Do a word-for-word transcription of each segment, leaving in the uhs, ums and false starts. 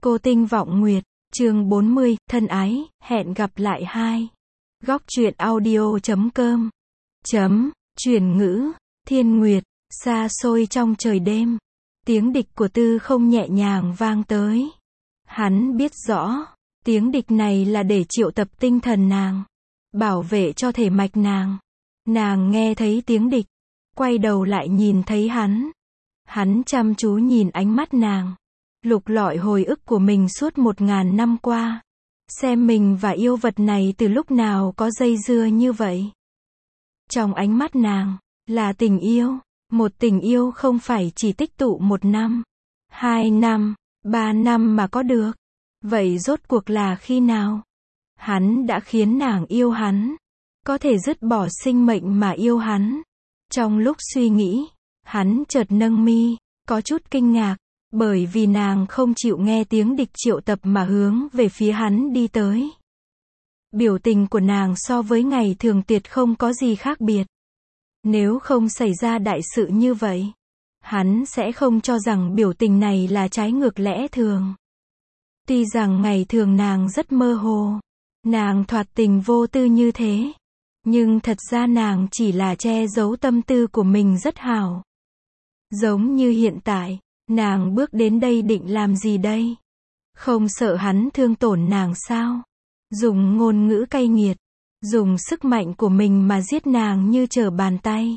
Cô Tinh Vọng Nguyệt, chương bốn mươi, thân ái, hẹn gặp lại hai. Góc truyện audio chấm com. Chấm, chuyển ngữ, Thiên Nguyệt, xa xôi trong trời đêm. Tiếng địch của Tư Không nhẹ nhàng vang tới. Hắn biết rõ, tiếng địch này là để triệu tập tinh thần nàng, bảo vệ cho thể mạch nàng. Nàng nghe thấy tiếng địch, quay đầu lại nhìn thấy hắn. Hắn chăm chú nhìn ánh mắt nàng, lục lọi hồi ức của mình suốt một ngàn năm qua. Xem mình và yêu vật này từ lúc nào có dây dưa như vậy. Trong ánh mắt nàng, là tình yêu. Một tình yêu không phải chỉ tích tụ một năm, hai năm, ba năm mà có được. Vậy rốt cuộc là khi nào? Hắn đã khiến nàng yêu hắn. Có thể dứt bỏ sinh mệnh mà yêu hắn. Trong lúc suy nghĩ, hắn chợt nâng mi, có chút kinh ngạc. Bởi vì nàng không chịu nghe tiếng địch triệu tập mà hướng về phía hắn đi tới. Biểu tình của nàng so với ngày thường tuyệt không có gì khác biệt. Nếu không xảy ra đại sự như vậy, hắn sẽ không cho rằng biểu tình này là trái ngược lẽ thường. Tuy rằng ngày thường nàng rất mơ hồ, nàng thoạt tình vô tư như thế, nhưng thật ra nàng chỉ là che giấu tâm tư của mình rất hảo. Giống như hiện tại, nàng bước đến đây định làm gì đây? Không sợ hắn thương tổn nàng sao? Dùng ngôn ngữ cay nghiệt, dùng sức mạnh của mình mà giết nàng như trở bàn tay.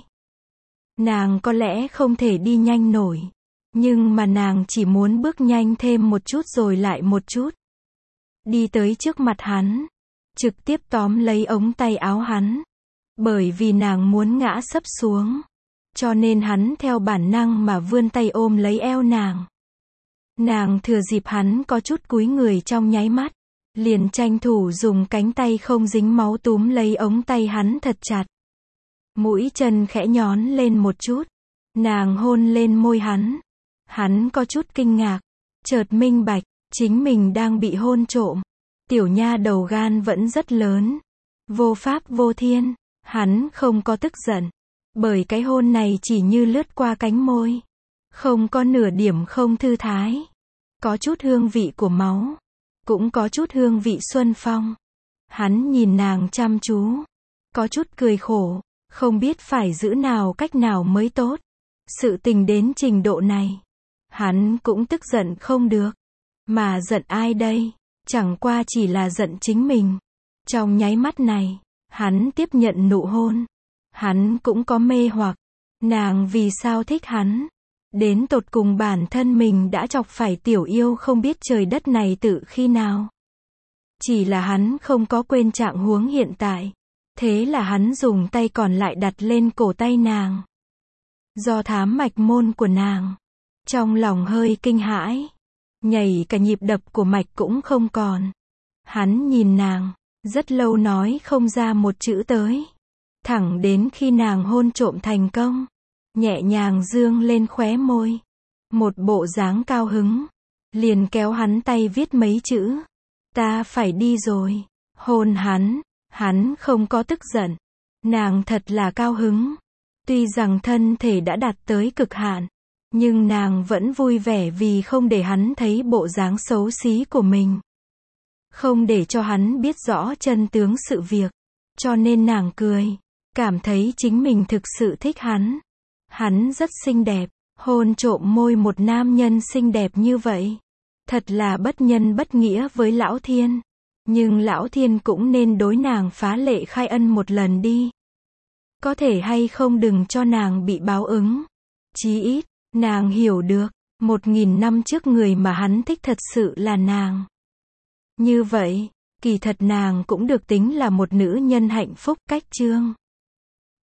Nàng có lẽ không thể đi nhanh nổi, nhưng mà nàng chỉ muốn bước nhanh thêm một chút rồi lại một chút. Đi tới trước mặt hắn, trực tiếp tóm lấy ống tay áo hắn. Bởi vì nàng muốn ngã sấp xuống, cho nên hắn theo bản năng mà vươn tay ôm lấy eo nàng. Nàng thừa dịp hắn có chút cúi người trong nháy mắt, liền tranh thủ dùng cánh tay không dính máu túm lấy ống tay hắn thật chặt. Mũi chân khẽ nhón lên một chút, nàng hôn lên môi hắn. Hắn có chút kinh ngạc, chợt minh bạch, chính mình đang bị hôn trộm. Tiểu nha đầu gan vẫn rất lớn, vô pháp vô thiên. Hắn không có tức giận, bởi cái hôn này chỉ như lướt qua cánh môi, không có nửa điểm không thư thái. Có chút hương vị của máu, cũng có chút hương vị xuân phong. Hắn nhìn nàng chăm chú, có chút cười khổ, không biết phải giữ nào cách nào mới tốt. Sự tình đến trình độ này, hắn cũng tức giận không được. Mà giận ai đây? Chẳng qua chỉ là giận chính mình. Trong nháy mắt này, hắn tiếp nhận nụ hôn. Hắn cũng có mê hoặc. Nàng vì sao thích hắn? Đến tột cùng bản thân mình đã chọc phải tiểu yêu không biết trời đất này từ khi nào. Chỉ là hắn không có quên trạng huống hiện tại. Thế là hắn dùng tay còn lại đặt lên cổ tay nàng. Do thám mạch môn của nàng, trong lòng hơi kinh hãi. Nhảy cả nhịp đập của mạch cũng không còn. Hắn nhìn nàng, rất lâu nói không ra một chữ tới. Thẳng đến khi nàng hôn trộm thành công, nhẹ nhàng dương lên khóe môi, một bộ dáng cao hứng, liền kéo hắn tay viết mấy chữ. Ta phải đi rồi. Hôn hắn, hắn không có tức giận. Nàng thật là cao hứng. Tuy rằng thân thể đã đạt tới cực hạn, nhưng nàng vẫn vui vẻ vì không để hắn thấy bộ dáng xấu xí của mình. Không để cho hắn biết rõ chân tướng sự việc. Cho nên nàng cười, cảm thấy chính mình thực sự thích hắn. Hắn rất xinh đẹp, hôn trộm môi một nam nhân xinh đẹp như vậy. Thật là bất nhân bất nghĩa với Lão Thiên. Nhưng Lão Thiên cũng nên đối nàng phá lệ khai ân một lần đi. Có thể hay không đừng cho nàng bị báo ứng. Chí ít, nàng hiểu được, một nghìn năm trước người mà hắn thích thật sự là nàng. Như vậy, kỳ thật nàng cũng được tính là một nữ nhân hạnh phúc. Cách chương